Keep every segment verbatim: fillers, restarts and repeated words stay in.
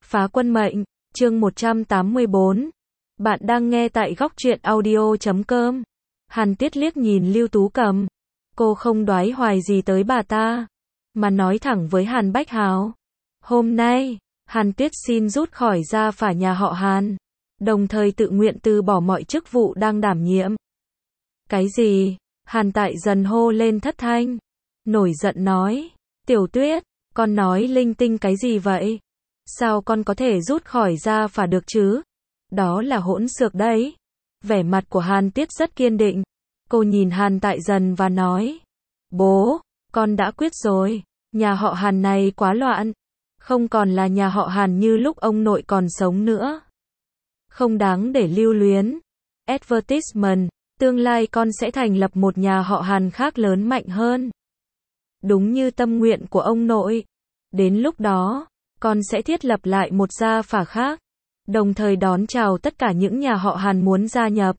Phá quân mệnh, chương một trăm tám mươi bốn. Bạn đang nghe tại góc truyện audio chấm com. Hàn Tuyết liếc nhìn Lưu Tú Cầm. Cô không đoái hoài gì tới bà ta, mà nói thẳng với Hàn Bách Hào. Hôm nay, Hàn Tuyết xin rút khỏi gia phả nhà họ Hàn, đồng thời tự nguyện từ bỏ mọi chức vụ đang đảm nhiệm. Cái gì? Hàn Tại Dần hô lên thất thanh. Nổi giận nói, Tiểu Tuyết, con nói linh tinh cái gì vậy? Sao con có thể rút khỏi gia phả được chứ? Đó là hỗn xược đấy. Vẻ mặt của Hàn Tuyết rất kiên định. Cô nhìn Hàn Tại Dần và nói, bố, con đã quyết rồi. Nhà họ Hàn này quá loạn. Không còn là nhà họ Hàn như lúc ông nội còn sống nữa. Không đáng để lưu luyến. Advertisement, tương lai con sẽ thành lập một nhà họ Hàn khác lớn mạnh hơn. Đúng như tâm nguyện của ông nội. Đến lúc đó, con sẽ thiết lập lại một gia phả khác, đồng thời đón chào tất cả những nhà họ Hàn muốn gia nhập.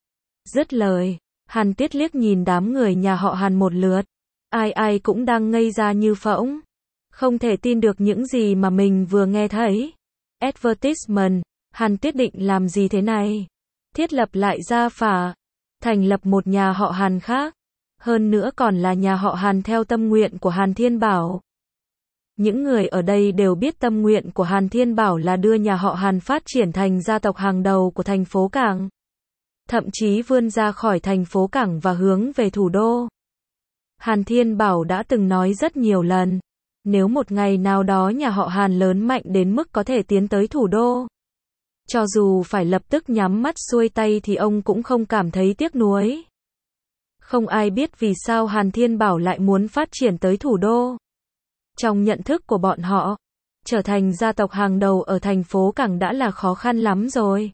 Dứt lời, Hàn Tuyết liếc nhìn đám người nhà họ Hàn một lượt. Ai ai cũng đang ngây ra như phỗng. Không thể tin được những gì mà mình vừa nghe thấy. Advertisement, Hàn Tuyết định làm gì thế này? Thiết lập lại gia phả, thành lập một nhà họ Hàn khác, hơn nữa còn là nhà họ Hàn theo tâm nguyện của Hàn Thiên Bảo. Những người ở đây đều biết tâm nguyện của Hàn Thiên Bảo là đưa nhà họ Hàn phát triển thành gia tộc hàng đầu của thành phố Cảng. Thậm chí vươn ra khỏi thành phố Cảng và hướng về thủ đô. Hàn Thiên Bảo đã từng nói rất nhiều lần, nếu một ngày nào đó nhà họ Hàn lớn mạnh đến mức có thể tiến tới thủ đô, cho dù phải lập tức nhắm mắt xuôi tay thì ông cũng không cảm thấy tiếc nuối. Không ai biết vì sao Hàn Thiên Bảo lại muốn phát triển tới thủ đô. Trong nhận thức của bọn họ, trở thành gia tộc hàng đầu ở thành phố Cảng đã là khó khăn lắm rồi.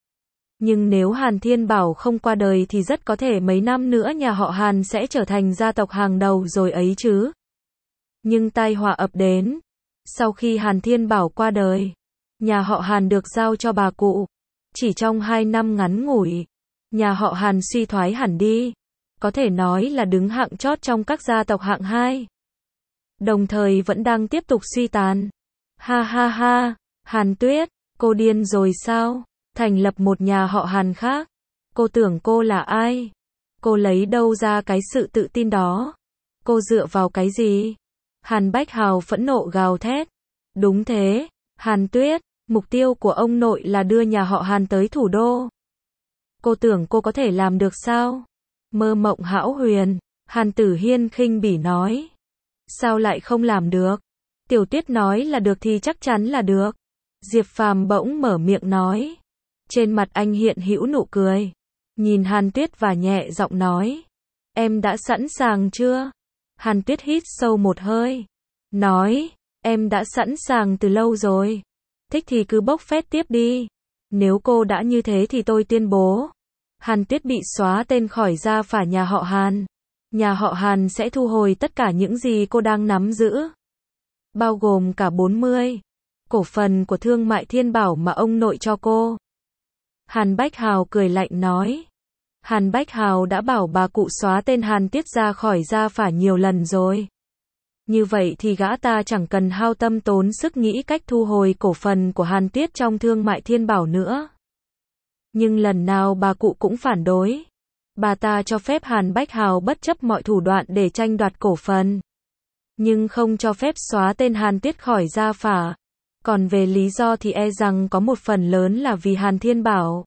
Nhưng nếu Hàn Thiên Bảo không qua đời thì rất có thể mấy năm nữa nhà họ Hàn sẽ trở thành gia tộc hàng đầu rồi ấy chứ. Nhưng tai họa ập đến. Sau khi Hàn Thiên Bảo qua đời, nhà họ Hàn được giao cho bà cụ. Chỉ trong hai năm ngắn ngủi, nhà họ Hàn suy thoái hẳn đi. Có thể nói là đứng hạng chót trong các gia tộc hạng hai. Đồng thời vẫn đang tiếp tục suy tàn. Ha ha ha, Hàn Tuyết, cô điên rồi sao? Thành lập một nhà họ Hàn khác. Cô tưởng cô là ai? Cô lấy đâu ra cái sự tự tin đó? Cô dựa vào cái gì? Hàn Bách Hào phẫn nộ gào thét. Đúng thế, Hàn Tuyết, mục tiêu của ông nội là đưa nhà họ Hàn tới thủ đô. Cô tưởng cô có thể làm được sao? Mơ mộng hão huyền, Hàn Tử Hiên khinh bỉ nói. Sao lại không làm được? Tiểu Tuyết nói là được thì chắc chắn là được. Diệp Phàm bỗng mở miệng nói. Trên mặt anh hiện hữu nụ cười. Nhìn Hàn Tuyết và nhẹ giọng nói. Em đã sẵn sàng chưa? Hàn Tuyết hít sâu một hơi. Nói, em đã sẵn sàng từ lâu rồi. Thích thì cứ bốc phét tiếp đi. Nếu cô đã như thế thì tôi tuyên bố. Hàn Tuyết bị xóa tên khỏi gia phả nhà họ Hàn. Nhà họ Hàn sẽ thu hồi tất cả những gì cô đang nắm giữ. Bao gồm cả bốn mươi cổ phần của Thương mại Thiên Bảo mà ông nội cho cô. Hàn Bách Hào cười lạnh nói. Hàn Bách Hào đã bảo bà cụ xóa tên Hàn Tuyết ra khỏi gia phả nhiều lần rồi. Như vậy thì gã ta chẳng cần hao tâm tốn sức nghĩ cách thu hồi cổ phần của Hàn Tuyết trong Thương mại Thiên Bảo nữa. Nhưng lần nào bà cụ cũng phản đối. Bà ta cho phép Hàn Bách Hào bất chấp mọi thủ đoạn để tranh đoạt cổ phần. Nhưng không cho phép xóa tên Hàn Tuyết khỏi gia phả. Còn về lý do thì e rằng có một phần lớn là vì Hàn Thiên Bảo.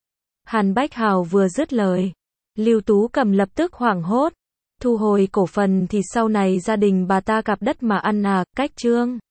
Hàn Bách Hào vừa dứt lời, Lưu Tú Cầm lập tức hoảng hốt. Thu hồi cổ phần thì sau này gia đình bà ta cặp đất mà ăn à, cách trương.